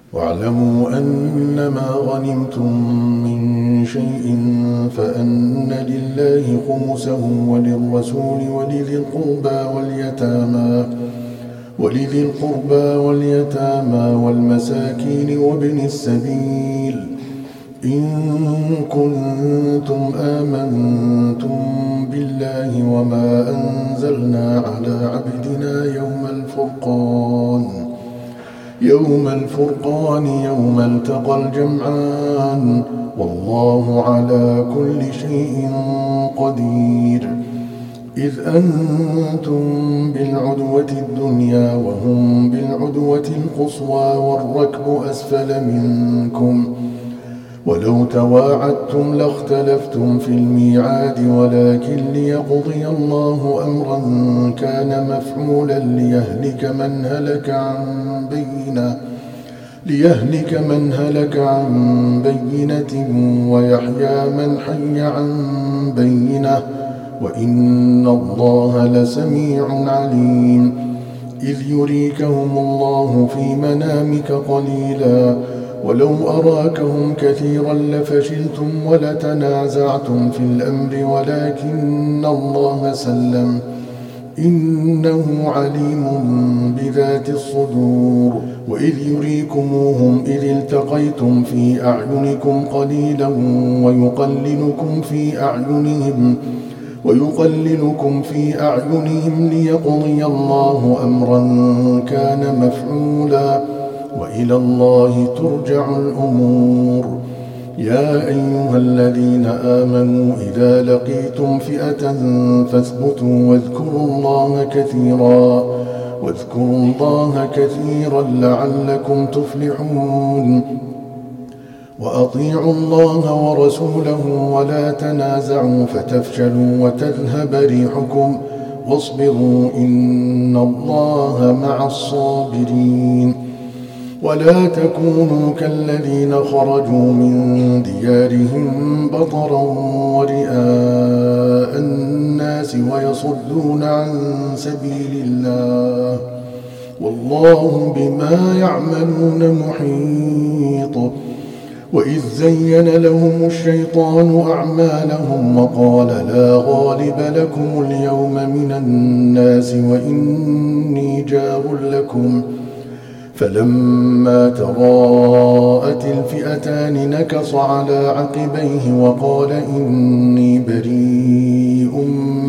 واعلموا أنما غنمتم من شيء فأن لله خمسه وللرسول ولذي القربى واليتامى والمساكين وابن السبيل إن كنتم آمنتم بالله وما أنزلنا على عبدنا يوم الفرقان يوم التقى الجمعان والله على كل شيء قدير إذ أنتم بالعدوة الدنيا وهم بالعدوة القصوى والركب أسفل منكم ولو تواعدتم لاختلفتم في الميعاد ولكن ليقضي الله أمرا كان مفعولا ليهلك من هلك عن بينة ويحيى من حي عن بينة وإن الله لسميع عليم إذ يريكهم الله في منامك قليلا ولو أراكهم كثيرا لفشلتم ولتنازعتم في الأمر ولكن الله سلم إنه عليم بذات الصدور وإذ يريكموهم إذ التقيتم في أعينكم قليلا ويقللكم في أعينهم ليقضي الله أمرا كان مفعولا وإلى الله ترجع الأمور يا أيها الذين آمنوا إذا لقيتم فئة فاثبتوا واذكروا الله كثيرا لعلكم تفلحون وأطيعوا الله ورسوله ولا تنازعوا فتفشلوا وتذهب ريحكم واصبروا إن الله مع الصابرين ولا تكونوا كالذين خرجوا من ديارهم بطرا ورئاء الناس ويصدون عن سبيل الله والله بما يعملون محيط وإذ زين لهم الشيطان أعمالهم وقال لا غالب لكم اليوم من الناس وإني جار لكم فلما تراءت الفئتان نكص على عقبيه وقال إني بريء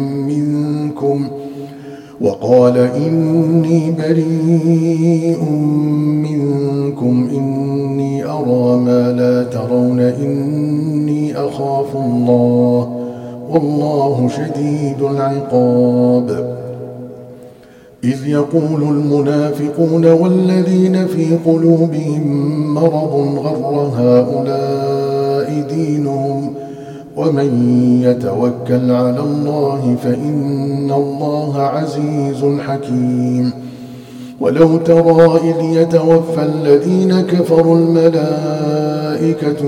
منكم إني أرى ما لا ترون إني أخاف الله والله شديد العقاب إذ يقول المنافقون والذين في قلوبهم مرض غر هؤلاء دينهم ومن يتوكل على الله فإن الله عزيز حكيم ولو ترى إذ يتوفى الذين كفروا الملائكة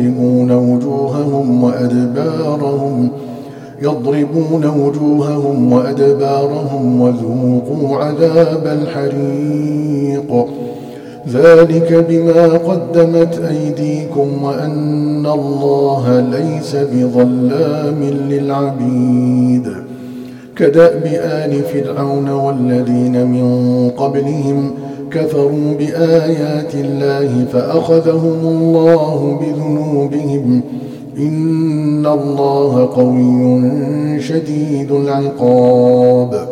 يضربون وجوههم وأدبارهم وذوقوا عذاب الحريق ذلك بما قدمت أيديكم وأن الله ليس بظلام للعبيد كدأب آل فرعون والذين من قبلهم كفروا بآيات الله فأخذهم الله بذنوبهم إن الله قوي شديد العقاب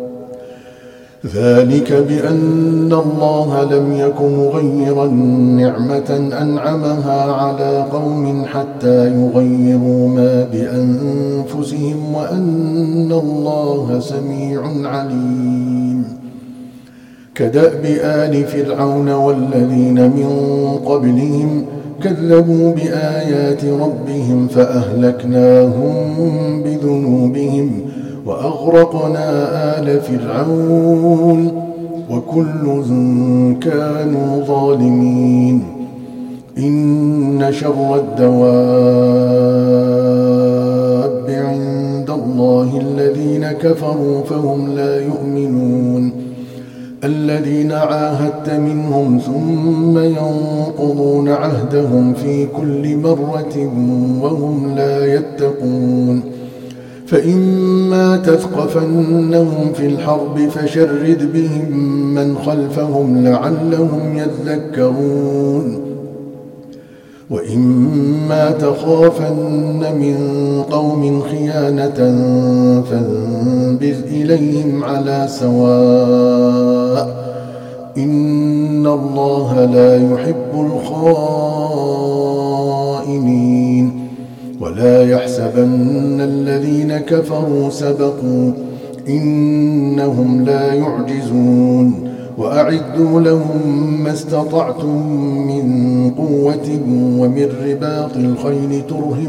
ذلك بأن الله لم يك مغيرا نعمة أنعمها على قوم حتى يغيروا ما بأنفسهم وأن الله سميع عليم كدأب آل فرعون والذين من قبلهم كذبوا بآيات ربهم فأهلكناهم بذنوبهم وأغرقنا آل فرعون وكل كانوا ظالمين إن شر الدواب عند الله الذين كفروا فهم لا يؤمنون الذين عاهدت منهم ثم ينقضون عهدهم في كل مرة وهم لا يتقون فإما تثقفنهم في الحرب فشرد بهم من خلفهم لعلهم يذكرون وإما تخافن من قوم خيانة فانبذ إليهم على سواء إن الله لا يحب الخائنين ولا يحسبن الذين كفروا سبقوا إنهم لا يعجزون وأعدوا لهم ما استطعتم من قوة ومن رباط الخيل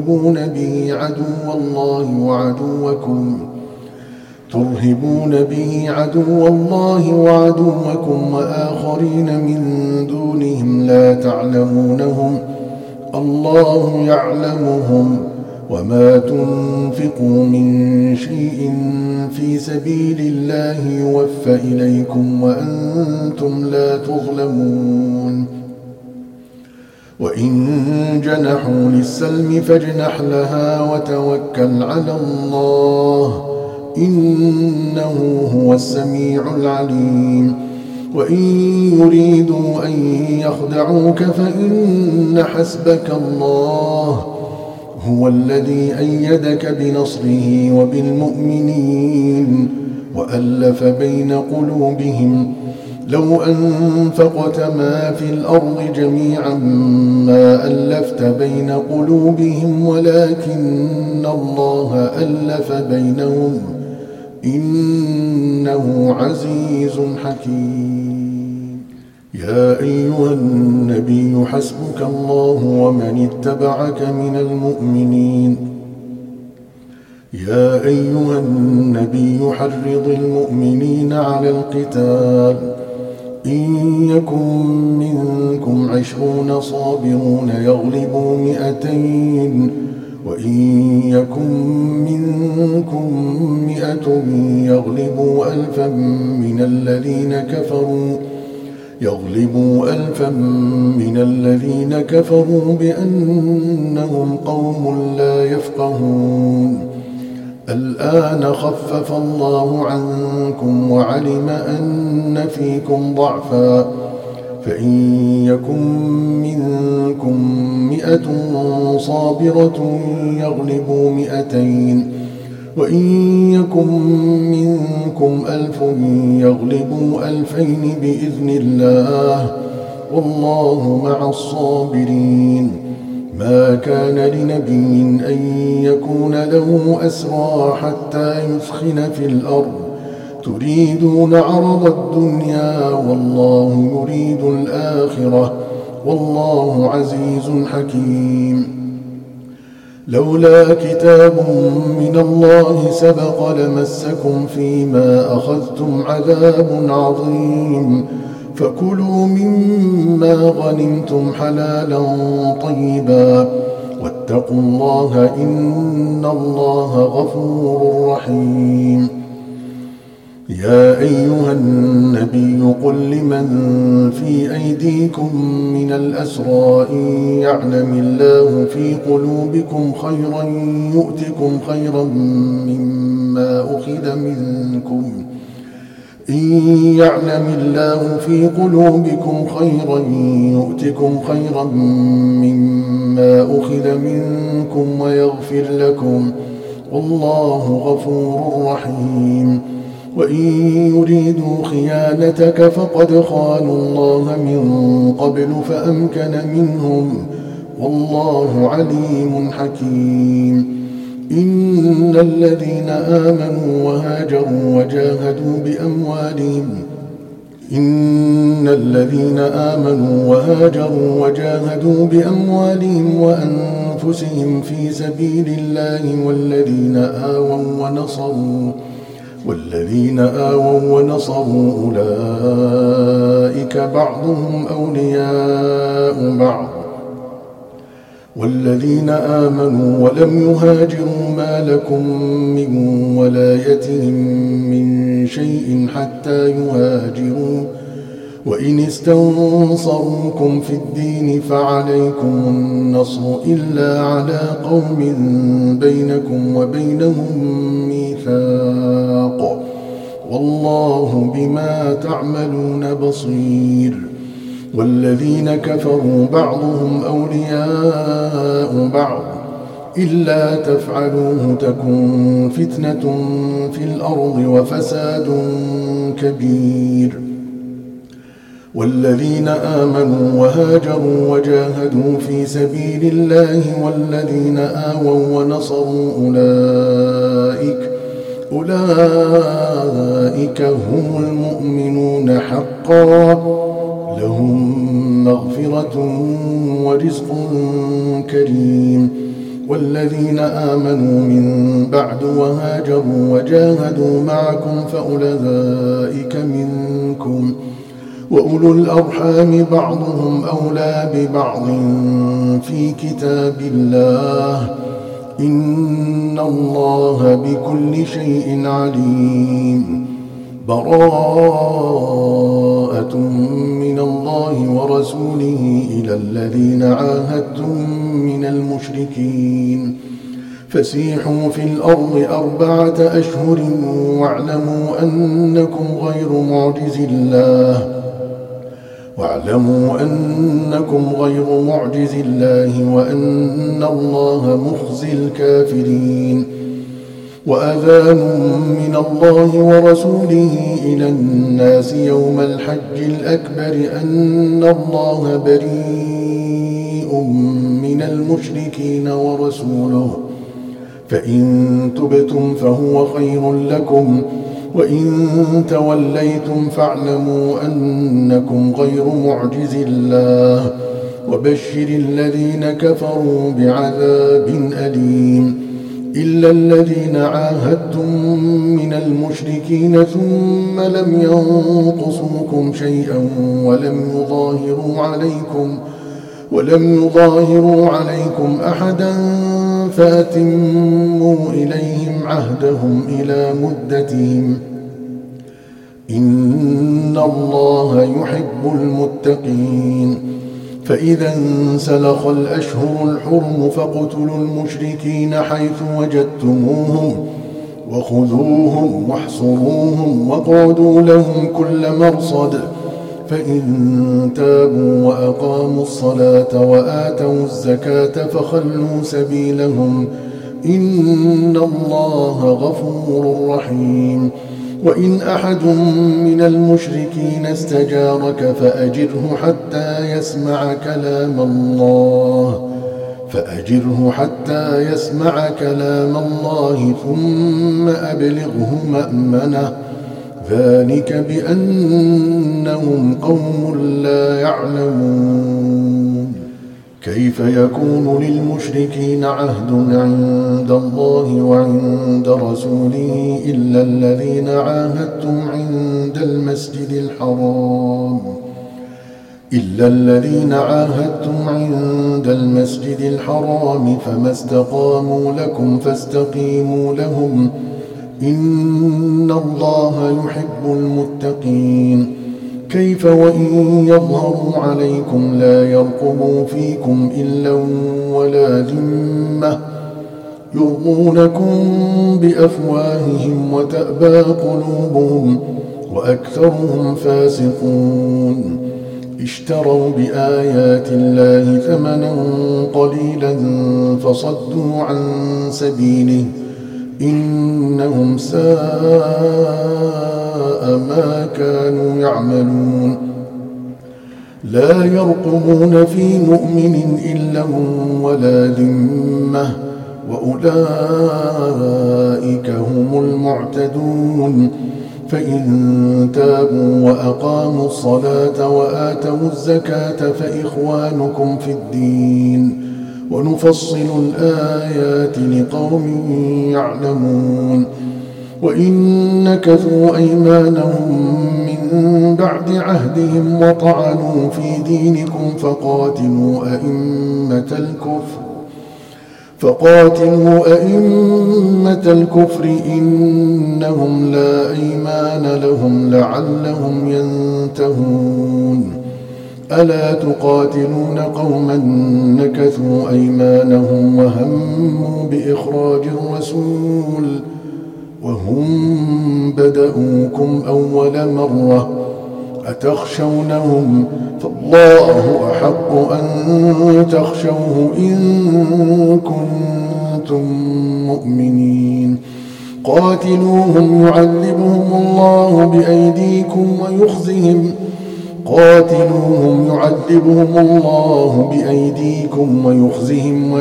ترهبون به عدو الله وعدوكم وآخرين من دونهم لا تعلمونهم الله يعلمهم وما تنفقوا من شيء في سبيل الله يوفى إليكم وأنتم لا تظلمون وإن جنحوا للسلم فاجنح لها وتوكل على الله إنه هو السميع العليم وإن يريدوا أن يخدعوك فإن حسبك الله هو الذي أيدك بنصره وبالمؤمنين وألف بين قلوبهم لو أنفقت ما في الأرض جميعا ما ألفت بين قلوبهم ولكن الله ألف بينهم إنه عزيز حكيم يا أيها النبي حسبك الله ومن اتبعك من المؤمنين يا أيها النبي حرض المؤمنين على القتال إن يكن منكم 20 صابرون يغلبوا 200 وإن يكن منكم 100 يغلبوا 1000 من الذين كفروا بأنهم قوم لا يفقهون الآن خفف الله عنكم وعلم أن فيكم ضعفا فإن يكن منكم 100 صابرة يغلبوا 200 وإن يكن منكم 1000 يغلبوا 2000 بإذن الله والله مع الصابرين ما كان لنبي أن يكون له أسرى حتى يثخن في الأرض تريدون عرض الدنيا والله يريد الآخرة والله عزيز حكيم لولا كتاب من الله سبق لمسكم فيما أخذتم عذاب عظيم فكلوا مما غنمتم حلالا طيبا واتقوا الله إن الله غفور رحيم يا أيها النبي قل لمن في أيديكم من الأسرى إن يعلم الله في قلوبكم خيرا يؤتكم خيرا مما أخذ منكم إن يعلم الله في قلوبكم خيرا يؤتكم خيرا مما أخذ منكم ويغفر لكم والله غفور رحيم وإن يريدوا خيانتك فقد خانوا الله من قبل فأمكن منهم والله عليم حكيم إن الذين آمنوا وهاجروا وجاهدوا بأموالهم وأنفسهم في سبيل الله والذين آووا ونصروا أولئك بعضهم أولياء بعض والذين آمنوا ولم يهاجروا ما لكم من ولايتهم من شيء حتى يهاجروا وإن استنصروكم في الدين فعليكم النصر إلا على قوم بينكم وبينهم ميثاق والله بما تعملون بصير. والذين كفروا بعضهم أولياء بعض إلا تفعلوه تكن فتنة في الأرض وفساد كبير. والذين آمنوا وهاجروا وجاهدوا في سبيل الله والذين آووا ونصروا أولئك هم المؤمنون حقا لهم مغفرة ورزق كريم. والذين آمنوا من بعد وهاجروا وجاهدوا معكم فأولئك منكم وأولو الأرحام بعضهم أولى ببعض في كتاب الله إن الله بكل شيء عليم. براءة من الله ورسوله إلى الذين عاهدتم من المشركين فسيحوا في الأرض 4 أشهر واعلموا أنكم غير معجز الله وأن الله مخزي الكافرين. وأذان من الله ورسوله إلى الناس يوم الحج الأكبر أن الله بريء من المشركين ورسوله فإن تبتم فهو خير لكم وإن توليتم فاعلموا أنكم غير معجز الله وبشر الذين كفروا بعذاب أليم. إلا الذين عاهدتم من المشركين ثم لم ينقصوكم شيئا ولم يظاهروا عليكم أحدا فأتموا إليهم عهدهم إلى مدتهم إن الله يحب المتقين. فإذا انسلخ الأشهر الحرم فاقتلوا المشركين حيث وجدتموهم وخذوهم واحصروهم واقعدوا لهم كل مرصد فإن تابوا وأقاموا الصلاة وآتوا الزكاة فخلوا سبيلهم إن الله غفور رحيم. وإن أحد من المشركين استجارك فأجره حتى يسمع كلام الله ثم أبلغه مأمنه ذلك بأنهم قوم لا يعلمون. كيف يكون للمشركين عهد عند الله وعند رسوله إلا الذين عاهدتم عند المسجد الحرام فما استقاموا لكم فاستقيموا لهم إن الله يحب المتقين. كيف وإن يظهروا عليكم لا يرقبوا فيكم إلا ولا ذمة يرضونكم بأفواههم وتأبى قلوبهم وأكثرهم فاسقون. اشتروا بآيات الله ثمنا قليلا فصدوا عن سبيله إنهم ساء ما كانوا يعملون. لا يرقبون في مؤمن إلا ولا ذمة وأولئك هم المعتدون. فإن تابوا وأقاموا الصلاة وآتوا الزكاة فإخوانكم في الدين ونفصل الآيات لقوم يعلمون. وإن نكثوا أيمانهم من بعد عهدهم وطعنوا في دينكم فقاتلوا أئمة الكفر فقاتلوا أئمة الكفر إنهم لا أيمان لهم لعلهم ينتهون ألا تقاتلون قوما نكثوا أيمانهم وهموا بإخراج الرسول وهم بدؤوكم أول مرة أتخشونهم فالله أحق أن تخشوه إن كنتم مؤمنين قاتلوهم يعذبهم الله بأيديكم ويخزهم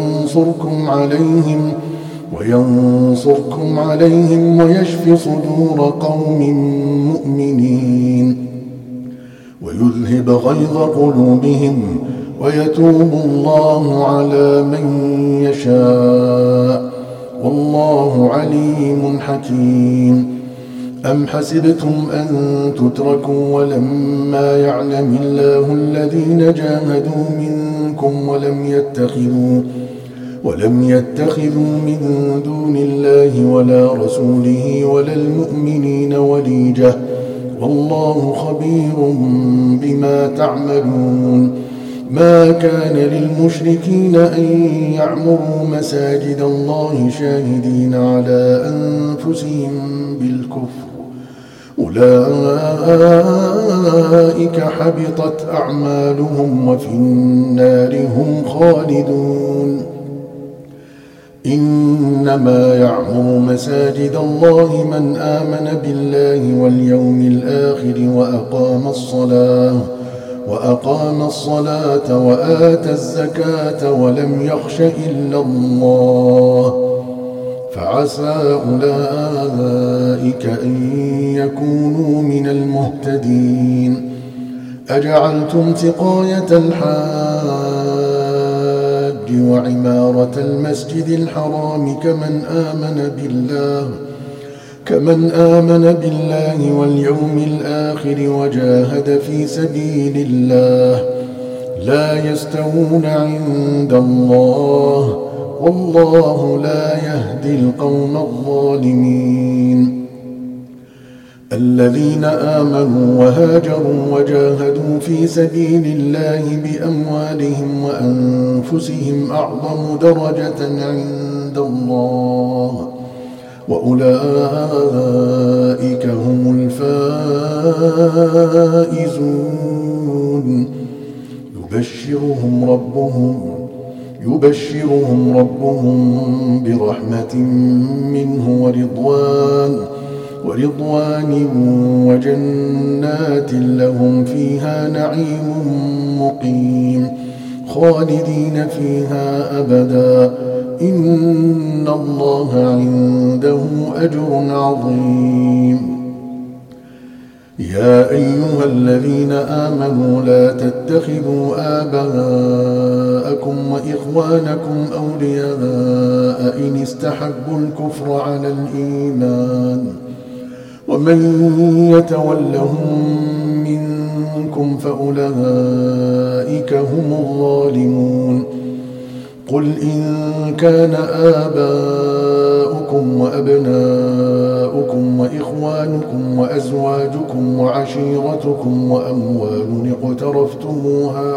وينصركم عليهم ويشف صدور قوم مؤمنين ويذهب غيظ قلوبهم ويتوب الله على من يشاء والله عليم حكيم أم حسبتم أن تتركوا ولما يعلم الله الذين جاهدوا منكم ولم يتخذوا من دون الله ولا رسوله ولا المؤمنين وليجة والله خبير بما تعملون ما كان للمشركين أن يعمروا مساجد الله شاهدين على أنفسهم بالكفر أولئك حبطت أعمالهم وفي النار هم خالدون إنما يعمر مساجد الله من آمن بالله واليوم الآخر وأقام الصلاة وآتى الزكاة ولم يخش إلا الله فعسى أولئك أن يكونوا من المهتدين أجعلتم سقاية الحاج وعمارة المسجد الحرام كمن آمن بالله واليوم الآخر وجاهد في سبيل الله لا يستوون عند الله والله لا يهدي القوم الظالمين الذين آمنوا وهاجروا وجاهدوا في سبيل الله بأموالهم وأنفسهم أعظم درجة عند الله وأولئك هم الفائزون يبشرهم ربهم برحمة منه ورضوان وجنات لهم فيها نعيم مقيم خالدين فيها أبدا إن الله عنده أجر عظيم يا أيها الذين آمنوا لا تتخذوا آباءكم وإخوانكم أولياء إن استحبوا الكفر على الإيمان ومن يتولهم منكم فأولئك هم الظالمون قل إن كان آباؤكم وأبناؤكم وإخوانكم وأزواجكم وعشيرتكم وأموال اقترفتموها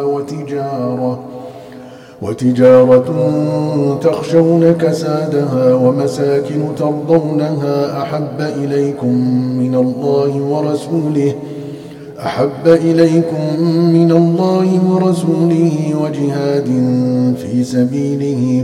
وتجارة تخشون كسادها ومساكن ترضونها أحب إليكم من الله ورسوله وجهاد في سبيله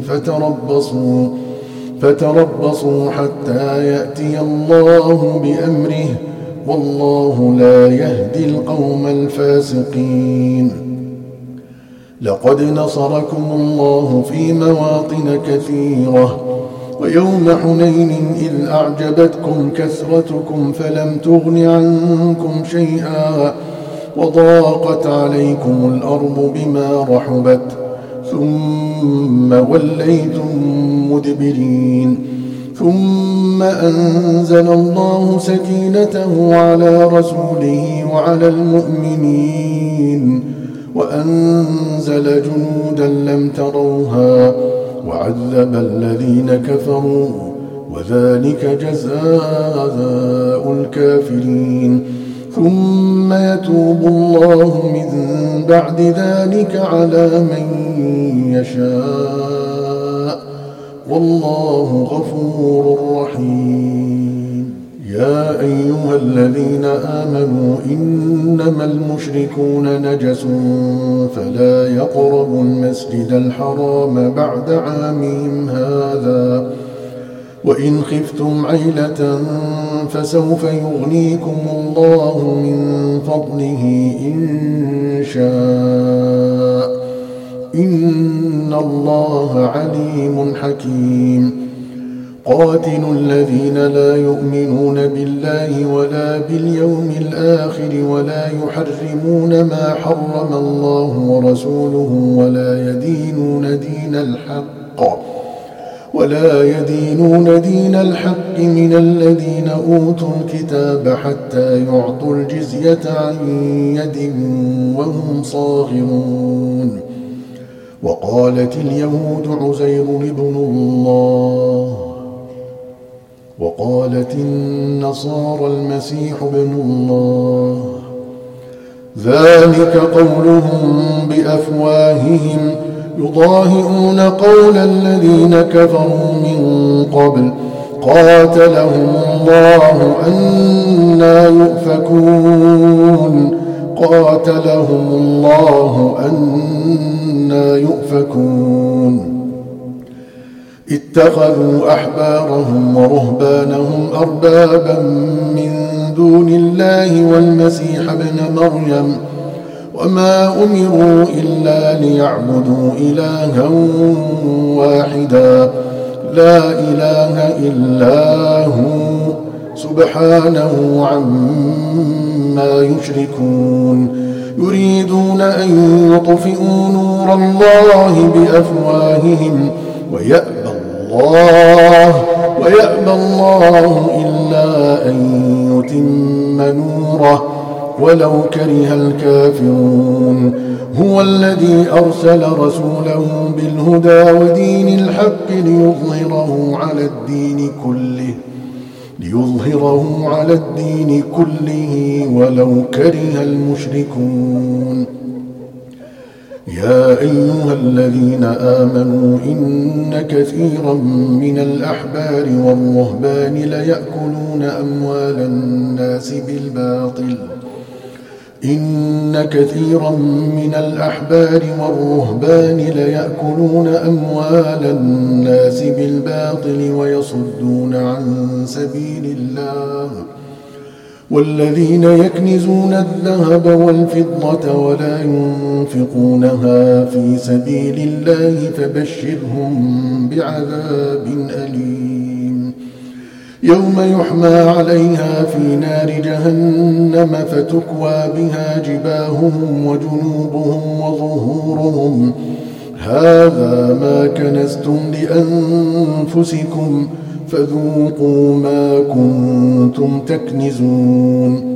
فتربصوا حتى يأتي الله بأمره والله لا يهدي القوم الفاسقين لقد نصركم الله في مواطن كثيرة ويوم حنين إذ أعجبتكم كثرتكم فلم تغن عنكم شيئا وضاقت عليكم الأرض بما رحبت ثم وليتم مدبرين ثم أنزل الله سكينته على رسوله وعلى المؤمنين وأنزل جنودا لم تروها وعذب الذين كفروا وذلك جزاء الكافرين ثم يتوب الله من بعد ذلك على من يشاء والله غفور رحيم يا أيها الذين آمنوا إنما المشركون نجس فلا يقربوا المسجد الحرام بعد عامهم هذا وإن خفتم عيلة فسوف يغنيكم الله من فضله إن شاء إن الله عليم حكيم قاتلوا الذين لا يؤمنون بالله ولا باليوم الآخر ولا يحرمون ما حرم الله ورسوله ولا يدينون دين الحق من الذين أوتوا الكتاب حتى يعطوا الجزية عن يد وهم صاغرون وقالت اليهود عزير ابن الله وقالت النصارى المسيح ابن الله ذلك قولهم بأفواههم يضاهئون قول الذين كفروا من قبل قاتلهم الله أنى يؤفكون اتخذوا أحبارهم ورهبانهم أربابا من دون الله والمسيح ابن مريم وما أمروا إلا ليعبدوا إلها واحدا لا إله إلا هو سبحانه عما يشركون يريدون أن يطفئوا نور الله بأفواههم ويأبى الله إلا أن يتم نوره ولو كره الكافرون هو الذي أرسل رسوله بالهدى ودين الحق ليظهره على الدين كله ولو كره المشركون يا أيها الذين آمنوا إن كثيرا من الأحبار والرهبان ليأكلون أموال الناس بالباطل ويصدون عن سبيل الله والذين يكنزون الذهب والفضة ولا ينفقونها في سبيل الله فبشرهم بعذاب أليم يوم يحمى عليها في نار جهنم فتكوى بها جباههم وجنوبهم وظهورهم هذا ما كنزتم لأنفسكم فذوقوا ما كنتم تكنزون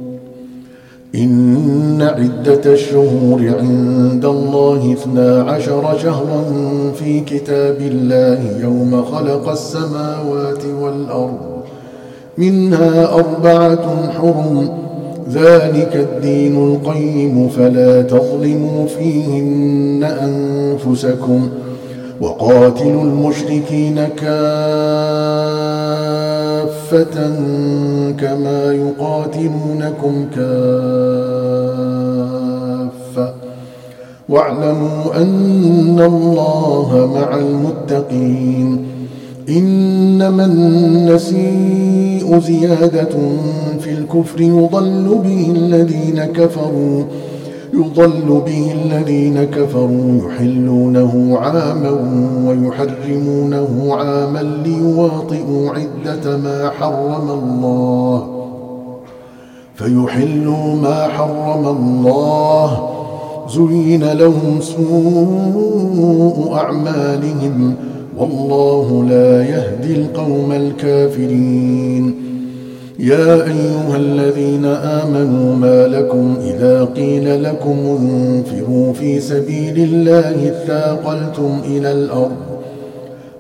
إن عدة الشهور عند الله 12 شهرا في كتاب الله يوم خلق السماوات والأرض منها 4 حرم ذلك الدين القيم فلا تظلموا فيهن أنفسكم وقاتلوا المشركين كافة كما يقاتلونكم كافة واعلموا أن الله مع المتقين إنما النسيء زيادة في الكفر يضل به الذين كفروا يحلونه عاما ويحرمونه عاما ليواطئوا عدة ما حرم الله فيحلوا ما حرم الله زين لهم سوء أعمالهم والله لا يهدي القوم الكافرين يا أيها الذين آمنوا ما لكم إذا قيل لكم انفروا في سبيل الله اثاقلتم إلى الأرض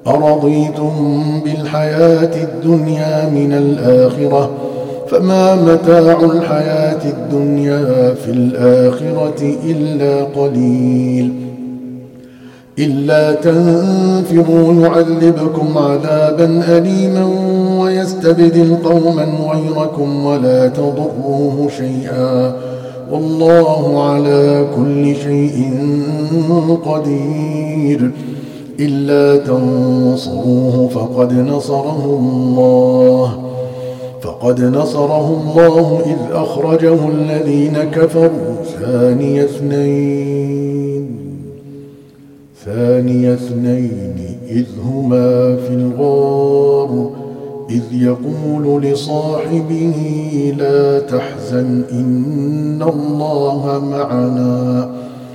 أرضيتم بالحياة الدنيا من الآخرة فما متاع الحياة الدنيا في الآخرة إلا قليل إلا تنفروا يعذبكم عذابا أليما ويستبدل قوما غيركم ولا تضروه شيئا والله على كل شيء قدير إلا تنصروه فقد نصره الله إذ أخرجه الذين كفروا ثاني اثنين إذ هما في الغار إذ يقول لصاحبه لا تحزن إن الله معنا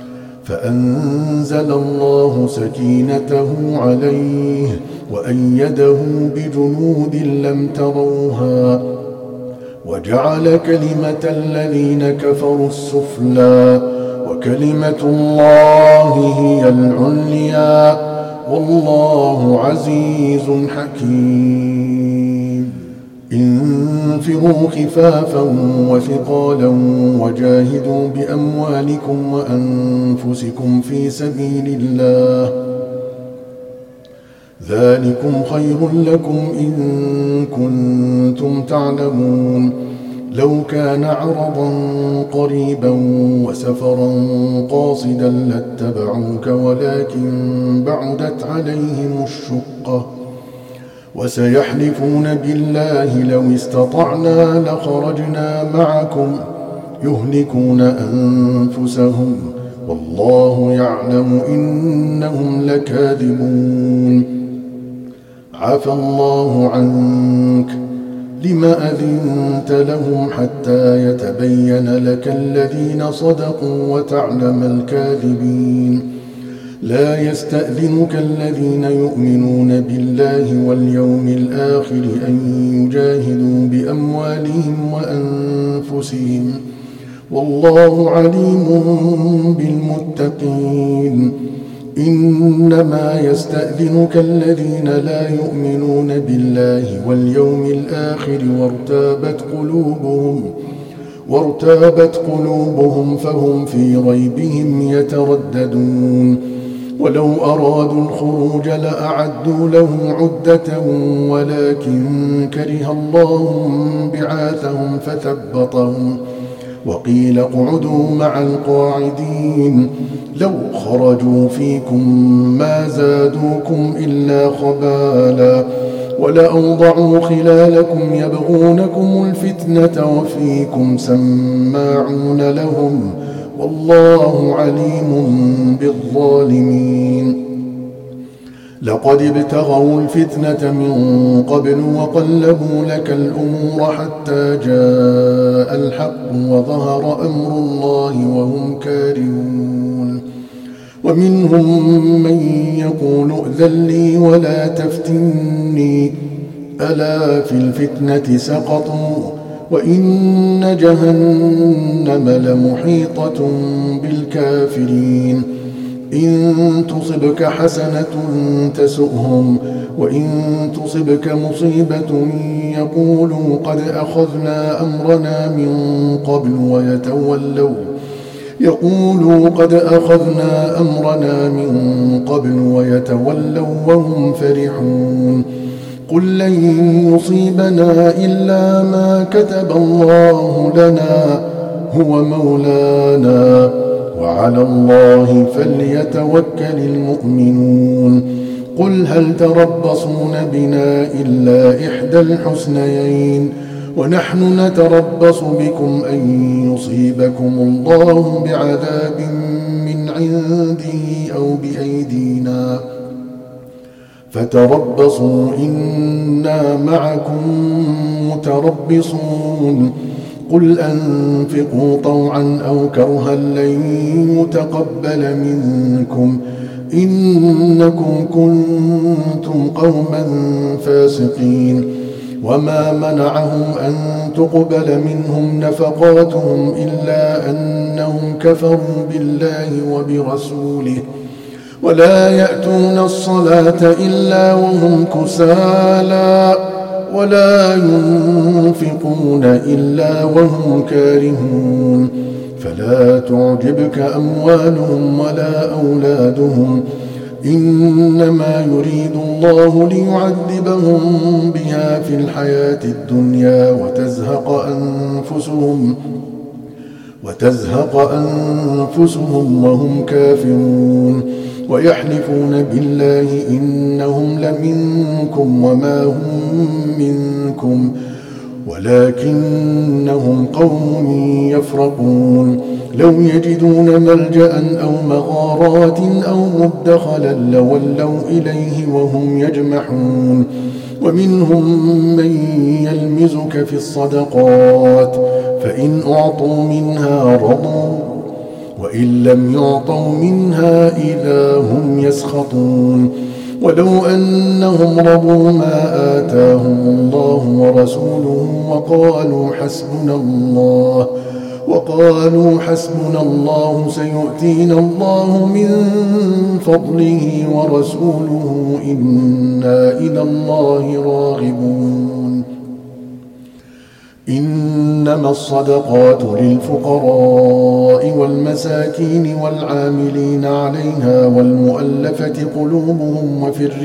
فأنزل الله سكينته عليه وأيده بجنود لم تروها وجعل كلمة الذين كفروا السفلى وكلمة الله هي العليا والله عزيز حكيم انفروا خفافا وثقالا وجاهدوا بأموالكم وأنفسكم في سبيل الله ذلكم خير لكم إن كنتم تعلمون لو كان عرضا قريبا وسفرا قاصدا لاتبعوك ولكن بعدت عليهم الشقة وسيحلفون بالله لو استطعنا لخرجنا معكم يهلكون أنفسهم والله يعلم إنهم لكاذبون عفى الله عنك لم أذنت لهم حتى يتبين لك الذين صدقوا وتعلم الكاذبين لا يستأذنك الذين يؤمنون بالله واليوم الآخر أن يجاهدوا بأموالهم وأنفسهم والله عليم بالمتقين إنما يستأذنك الذين لا يؤمنون بالله واليوم الآخر وارتابت قلوبهم فهم في ريبهم يترددون ولو أرادوا الخروج لأعدوا له عدة ولكن كره الله بعاثهم فثبطهم وقيل اقعدوا مع القاعدين لو خرجوا فيكم ما زادوكم إلا خبالا ولأوضعوا خلالكم يبغونكم الفتنة وفيكم سماعون لهم والله عليم بالظالمين لقد ابتغوا الفتنة من قبل وقلبوا لك الأمور حتى جاء الحق وظهر أمر الله وهم كارهون ومنهم من يقول ائذن لي ولا تفتني ألا في الفتنة سقطوا وإن جهنم لمحيطة بالكافرين إن تصبك حسنة تسؤهم وإن تصبك مصيبة يقولوا قد أخذنا أمرنا من قبل ويتولوا وهم فرحون قل لن يصيبنا إلا ما كتب الله لنا هو مولانا وعلى الله فليتوكل المؤمنون قل هل تربصون بنا إلا إحدى الحسنيين ونحن نتربص بكم أن يصيبكم الله بعذاب من عنده أو بأيدينا فتربصوا إنا معكم متربصون قل أنفقوا طوعا أو كرها لن يتقبل منكم إنكم كنتم قوما فاسقين وما منعهم أن تقبل منهم نفقاتهم إلا أنهم كفروا بالله ولا يأتون الصلاة إلا وهم كسالى ولا ينفقون إلا وهم كارهون فلا تعجبك أموالهم ولا أولادهم إنما يريد الله ليعذبهم بها في الحياة الدنيا وتزهق أنفسهم وهم كافرون ويحلفون بالله إنهم لمنكم وما هم منكم ولكنهم قوم يفرقون لو يجدون ملجأ أو مغارات أو مدخلا لولوا إليه وهم يجمحون ومنهم من يلمزك في الصدقات فإن أعطوا منها رضوا وإن لم يعطوا منها إذا هم يسخطون ولو أنهم رضوا ما آتاهم الله ورسوله وقالوا حسبنا الله سيؤتينا الله من فضله ورسوله إنا إلى الله راغبون إنما الصدقات للفقراء والمساكين والعاملين عليها والمؤلفة قلوبهم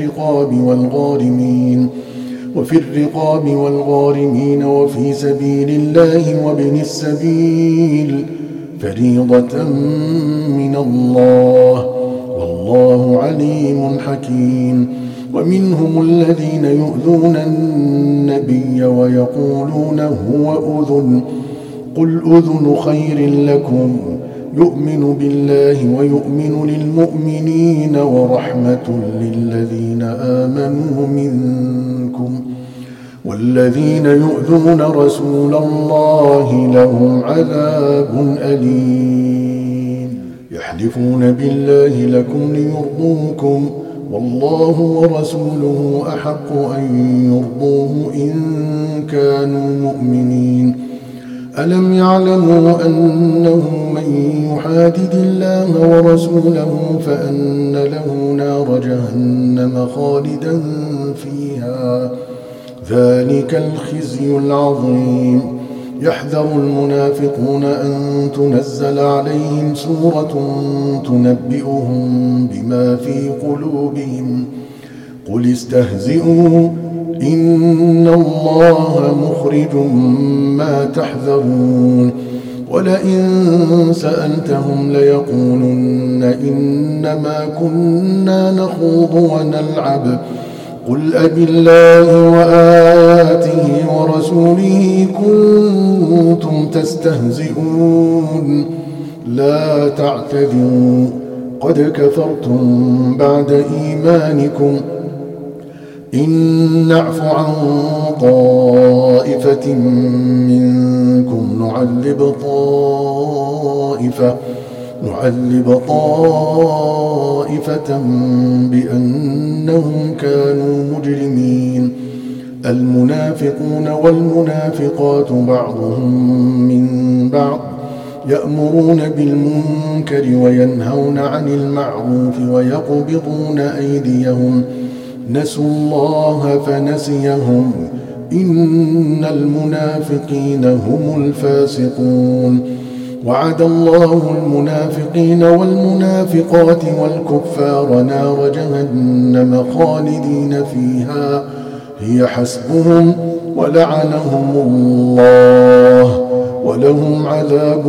وفي الرقاب والغارمين وفي سبيل الله وابن السبيل فريضة من الله والله عليم حكيم ومنهم الذين يؤذون النبي ويقولون هو أذن قل أذن خير لكم يؤمن بالله ويؤمن للمؤمنين ورحمة للذين آمنوا منكم والذين يؤذون رسول الله لهم عذاب أليم يحلفون بالله لكم ليرضوكم والله ورسوله أحق أن يرضوه إن كانوا مؤمنين ألم يعلموا أنه من يحادد الله ورسوله فأن له نار جهنم خالدا فيها ذلك الخزي العظيم يحذر المنافقون أن تنزل عليهم سورة تنبئهم بما في قلوبهم قل استهزئوا إن الله مخرج ما تحذرون ولئن سألتهم ليقولن إنما كنا نخوض ونلعب قل أبالله وآياته ورسوله كنتم تستهزئون لا تعتذروا قد كفرتم بعد إيمانكم إن نعف عن طائفة منكم نعذب طائفة بأنهم كانوا مجرمين المنافقون والمنافقات بعضهم من بعض يأمرون بالمنكر وينهون عن المعروف ويقبضون أيديهم نسوا الله فنسيهم إن المنافقين هم الفاسقون وعد الله المنافقين والمنافقات والكفار نار جهنم خالدين فيها هي حسبهم ولعنهم الله ولهم عذاب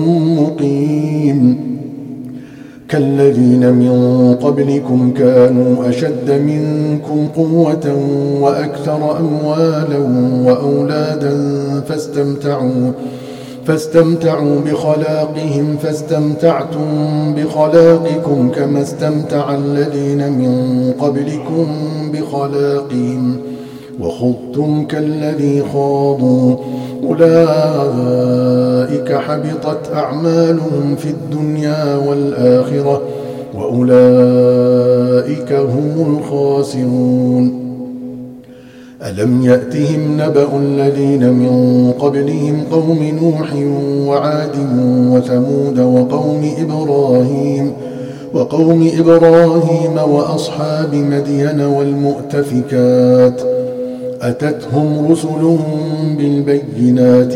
مقيم كالذين من قبلكم كانوا أشد منكم قوة وأكثر أموالا وأولادا فاستمتعوا بخلاقهم فاستمتعتم بخلاقكم كما استمتع الذين من قبلكم بخلاقهم وخضتم كالذي خاضوا أولئك حبطت أعمالهم في الدنيا والآخرة وأولئك هم الخاسرون ألم يأتهم نبأ الذين من قبلهم قوم نوح وعاد وثمود وقوم إبراهيم وأصحاب مدين والمؤتفكات أتتهم رسلهم بالبينات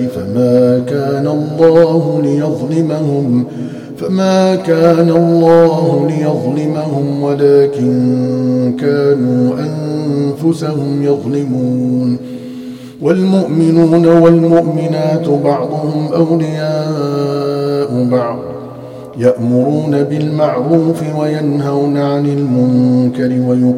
فما كان الله ليظلمهم ولكن كانوا أنفسهم يظلمون. والمؤمنون والمؤمنات بعضهم أولياء بعض يأمرون بالمعروف وينهون عن المنكر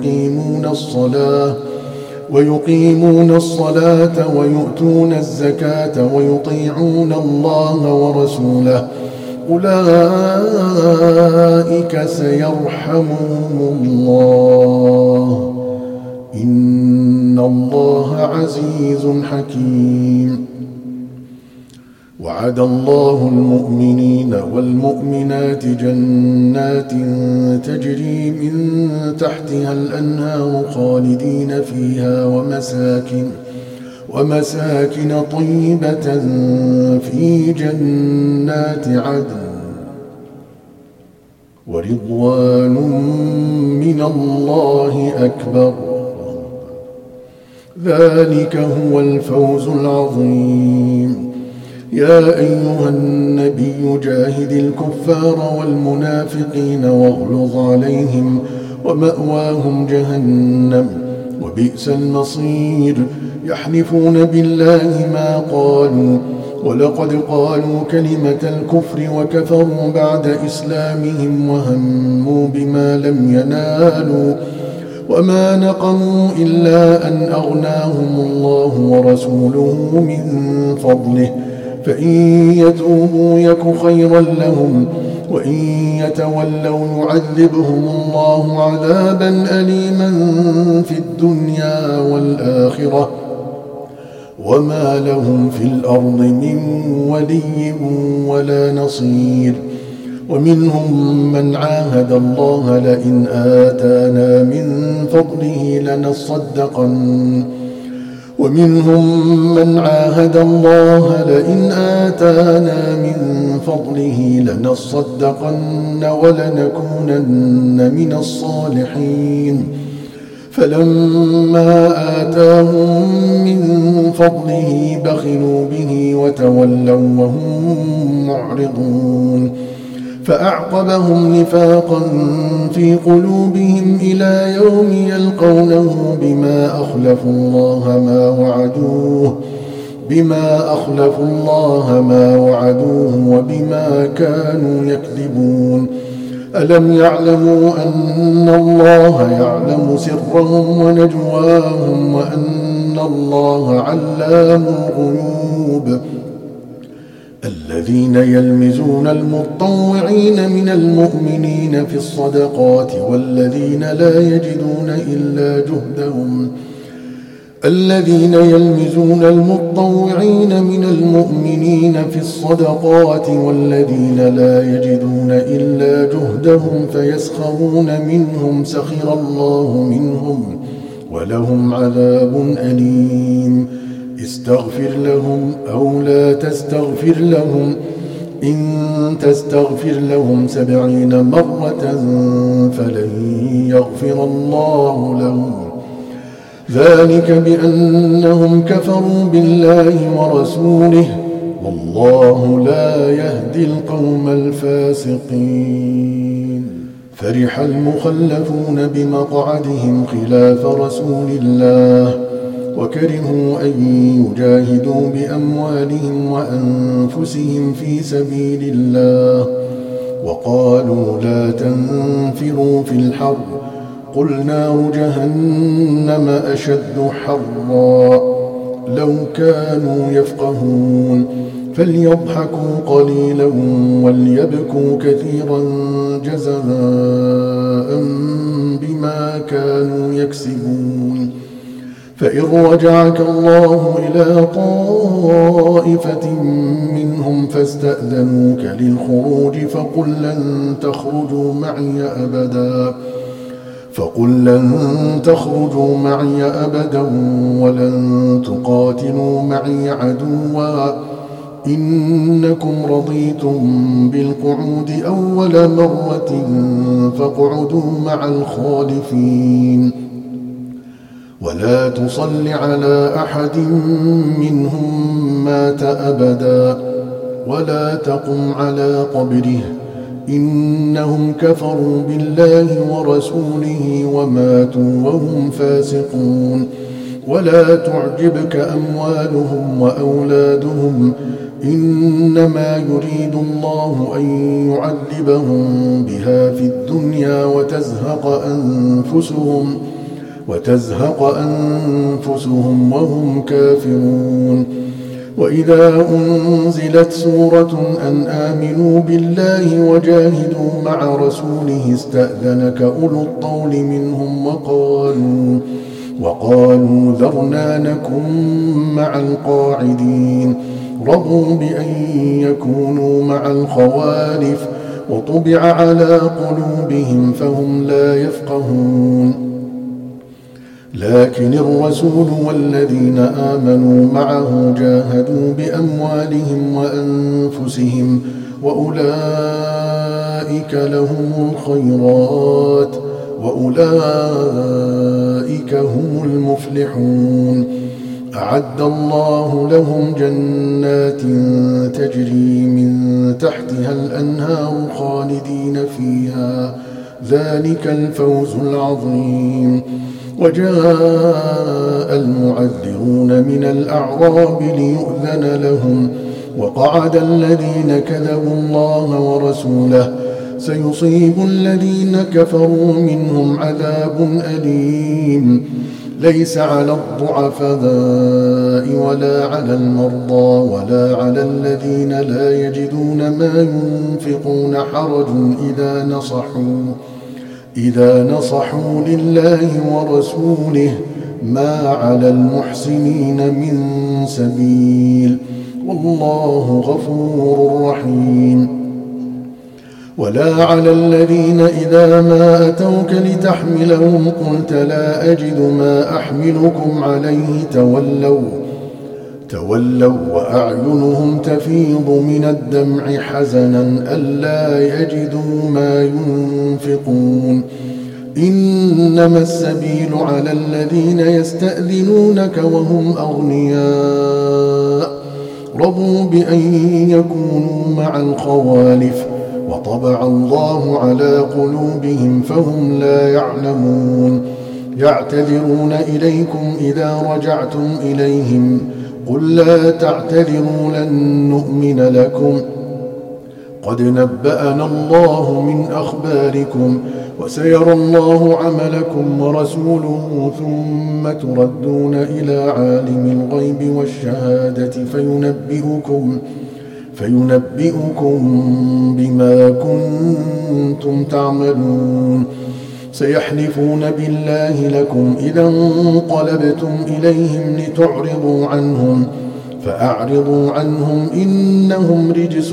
ويقيمون الصلاة ويؤتون الزكاة ويطيعون الله ورسوله أولئك سيرحمهم الله إن الله عزيز حكيم. وعد الله المؤمنين والمؤمنات جنات تجري من تحتها الأنهار خالدين فيها ومساكن طيبة في جنات عدن ورضوان من الله أكبر ذلك هو الفوز العظيم. يا أيها النبي جاهد الكفار والمنافقين واغلظ عليهم ومأواهم جهنم وبئس المصير. يحلفون بالله ما قالوا ولقد قالوا كلمة الكفر وكفروا بعد إسلامهم وهموا بما لم ينالوا وما نقموا إلا أن أغناهم الله ورسوله من فضله فإن يتوبوا يك خيرا لهم وإن يتولوا يعذبهم الله عذابا أليما في الدنيا والآخرة وما لهم في الأرض من ولي ولا نصير. ومنهم من عاهد الله لئن آتانا من فضله لنصدقن ولنكونن من الصالحين. فلما آتاهم من فضله بخلوا به وتولوا وهم معرضون. فأعقبهم نفاقا في قلوبهم إلى يوم يلقونه بما أخلفوا الله ما وعدوه وبما كانوا يكذبون. ألم يعلموا أن الله يعلم سرهم ونجواهم وأن الله علام الغيوب. الذين يلمزون المطوعين من المؤمنين في الصدقات والذين لا يجدون إلا جهدهم فيسخرون منهم سخر الله منهم ولهم عذاب أليم. استغفر لهم أو لا تستغفر لهم إن تستغفر لهم 70 مرة فلن يغفر الله لهم ذلك بأنهم كفروا بالله ورسوله والله لا يهدي القوم الفاسقين. فرح المخلفون بمقعدهم خلاف رسول الله وكرهوا أن يجاهدوا بأموالهم وأنفسهم في سبيل الله وقالوا لا تنفروا في الحر قل نار جهنم أشد حرا لو كانوا يفقهون. فليضحكوا قليلا وليبكوا كثيرا جزاء بما كانوا يكسبون. فإن رجعك الله إلى طائفة منهم فاستأذنوك للخروج فقل لن تخرجوا معي أبدا ولن تقاتلوا معي عدوا إنكم رضيتم بالقعود أول مرة فاقعدوا مع الخالفين ولا تصل على أحد منهم مات أبدا ولا تقم على قبره إنهم كفروا بالله ورسوله وماتوا وهم فاسقون ولا تعجبك أموالهم وأولادهم إنما يريد الله أن يعذبهم بها في الدنيا وتزهق أنفسهم وهم كافرون وإذا أنزلت سورة أن آمنوا بالله وجاهدوا مع رسوله استأذنك أولو الطول منهم وقالوا ذرنا نكن مع القاعدين رضوا بأن يكونوا مع الخوالف وطبع على قلوبهم فهم لا يفقهون لكن الرسول والذين آمنوا معه جاهدوا بأموالهم وأنفسهم وأولئك لهم الخيرات وأولئك هم المفلحون أعد الله لهم جنات تجري من تحتها الأنهار خالدين فيها ذلك الفوز العظيم وجاء المعذرون من الأعراب ليؤذن لهم وقعد الذين كذبوا الله ورسوله سيصيب الذين كفروا منهم عذاب أليم ليس على الضعفاء ولا على المرضى ولا على الذين لا يجدون ما ينفقون حرج إذا نصحوا لله ورسوله ما على المحسنين من سبيل والله غفور رحيم ولا على الذين إذا ما أتوك لتحملهم قلت لا أجد ما أحملكم عليه تولوا وأعينهم تفيض من الدمع حزنا ألا يجدوا ما ينفقون إنما السبيل على الذين يستأذنونك وهم أغنياء رضوا بأن يكونوا مع الخوالف وطبع الله على قلوبهم فهم لا يعلمون يعتذرون إليكم إذا رجعتم إليهم قل لا تعتذروا لن نؤمن لكم قد نبأنا الله من أخباركم وسيرى الله عملكم ورسوله ثم تردون إلى عالم الغيب والشهادة فينبئكم بما كنتم تعملون سيحلفون بالله لكم إذا انقلبتم إليهم لتعرضوا عنهم فأعرضوا عنهم إنهم رجس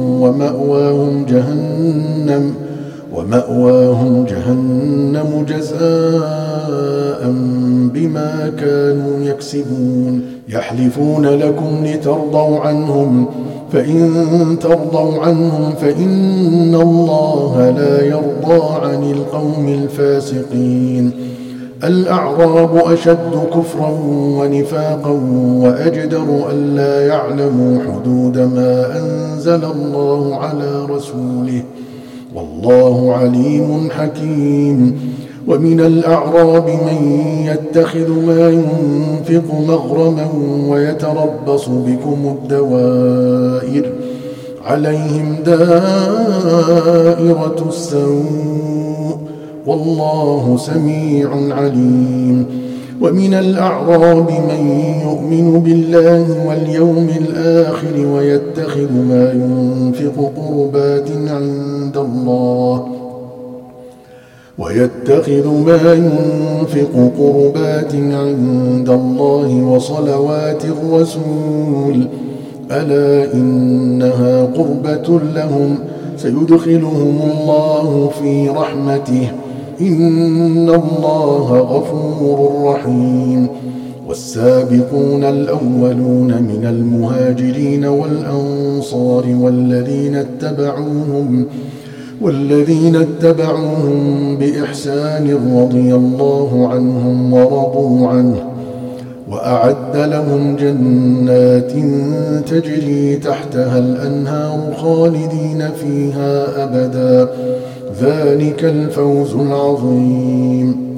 ومأواهم جهنم جزاء بما كانوا يكسبون يحلفون لكم لترضوا عنهم فإن ترضوا عنهم فإن الله لا يرضى عن القوم الفاسقين الأعراب أشد كفرا ونفاقا وأجدر ألا يعلموا حدود ما أنزل الله على رسوله والله عليم حكيم ومن الأعراب من يتخذ ما ينفق مغرما ويتربص بكم الدوائر عليهم دائرة السوء والله سميع عليم ومن الأعراب من يؤمن بالله واليوم الآخر ويتخذ ما ينفق قربات عند الله وصلوات الرسول ألا إنها قربة لهم سيدخلهم الله في رحمته إن الله غفور رحيم والسابقون الأولون من المهاجرين والأنصار والذين اتبعوهم بإحسان رضي الله عنهم ورضوا عنه وأعد لهم جنات تجري تحتها الأنهار خالدين فيها أبدا ذلك الفوز العظيم.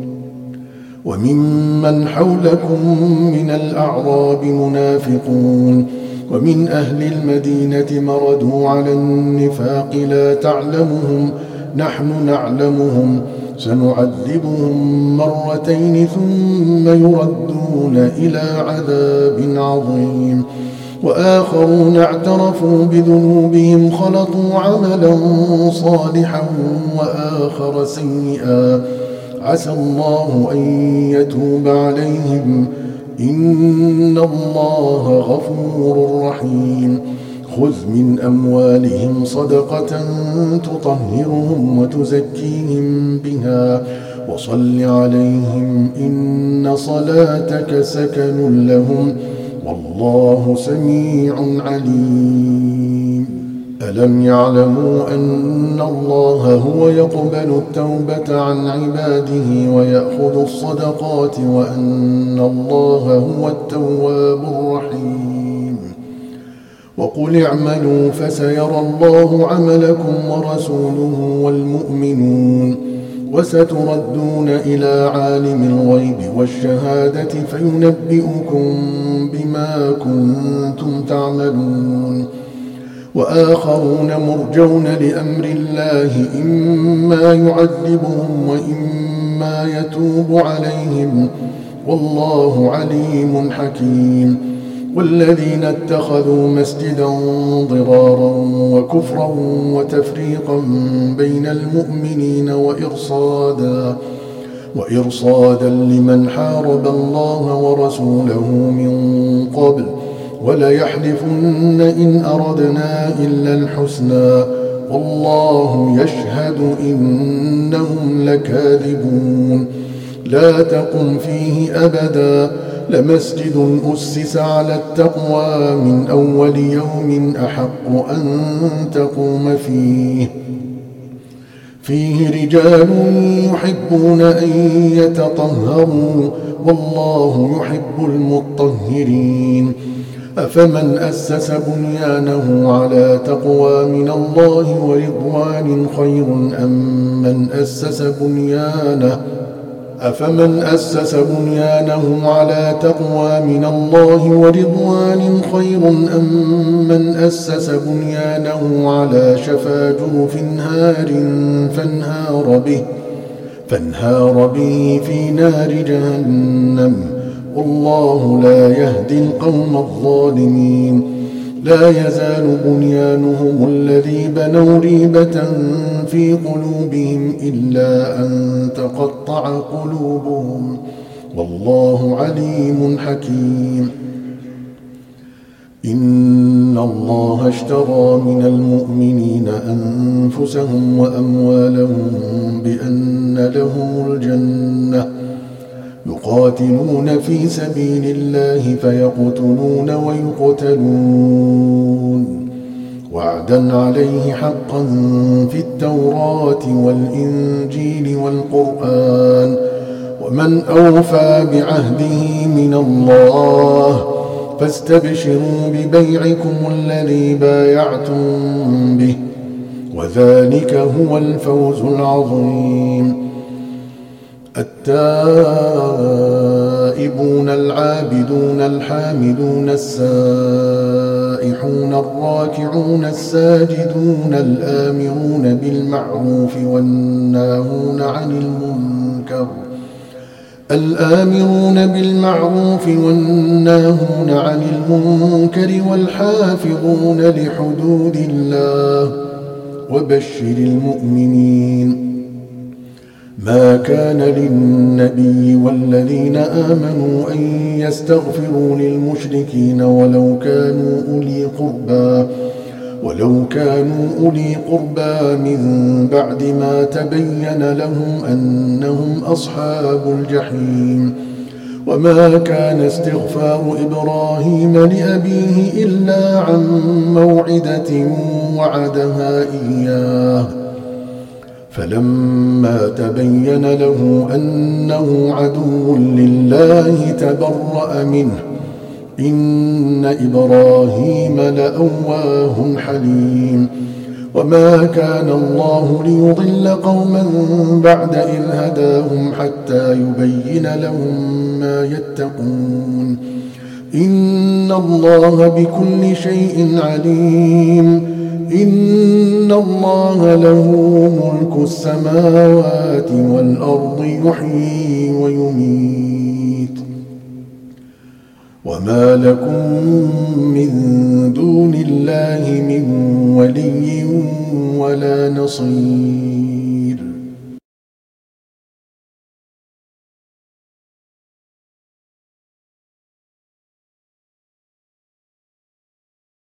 وممن حولكم من الأعراب منافقون ومن أهل المدينة مردوا على النفاق لا تعلمهم نحن نعلمهم سنعذبهم مرتين ثم يردون إلى عذاب عظيم. وآخرون اعترفوا بذنوبهم خلطوا عملا صالحا وآخر سيئا عسى الله أن يتوب عليهم إن الله غفور رحيم. خذ من أموالهم صدقة تطهرهم وتزكيهم بها وصل عليهم إن صلاتك سكن لهم والله سميع عليم. ألم يعلموا أن الله هو يقبل التوبة عن عباده ويأخذ الصدقات وأن الله هو التواب الرحيم. وقل اعملوا فسيرى الله عملكم ورسوله والمؤمنون وستردون إلى عالم الغيب والشهادة فينبئكم بما كنتم تعملون. وآخرون مرجون لأمر الله إما يعذبهم وإما يتوب عليهم والله عليم حكيم. والذين اتخذوا مسجدا ضرارا وكفرا وتفريقا بين المؤمنين وإرصادا لمن حارب الله ورسوله من قبل وليحلفن إن أردنا إلا الحسنى والله يشهد إنهم لكاذبون. لا تقم فيه أبدا لمسجد أسس على التقوى من أول يوم أحق أن تقوم فيه رجال يحبون أن يتطهروا والله يحب المطهرين. أفمن أسس بنيانه على تقوى من الله ورضوان خير أم من أسس بنيانه على شفا جرف نهار فانهار به في نار جهنم والله لا يهدي القوم الظالمين. لا يزال بنيانهم الذي بنوا ريبة في قلوبهم إلا أن تقطع قلوبهم والله عليم حكيم. إن الله اشترى من المؤمنين أنفسهم وأموالهم بأن لهم الجنة يقاتلون في سبيل الله فيقتلون ويقتلون وعدا عليه حقا في التوراة والإنجيل والقرآن ومن أوفى بعهده من الله فاستبشروا ببيعكم الذي بايعتم به وذلك هو الفوز العظيم. التائبون العابدون الحامدون السائحون الراكعون الساجدون الآمرون بالمعروف والناهون عن المنكر والحافظون لحدود الله وبشر المؤمنين. ما كان للنبي والذين آمنوا أن يستغفروا للمشركين ولو كانوا أولي قربى من بعد ما تبين لهم أنهم أصحاب الجحيم. وما كان استغفار إبراهيم لأبيه إلا عن موعدة وعدها إياه، فلما تبين له أنه عدو لله تبرأ منه، إن إبراهيم لأواه حليم. وما كان الله ليضل قوما بعد إذ هداهم حتى يبين لهم ما يتقون، إن الله بكل شيء عليم. إن الله له ملك السماوات والأرض يحيي ويميت، وما لكم من دون الله من ولي ولا نصير.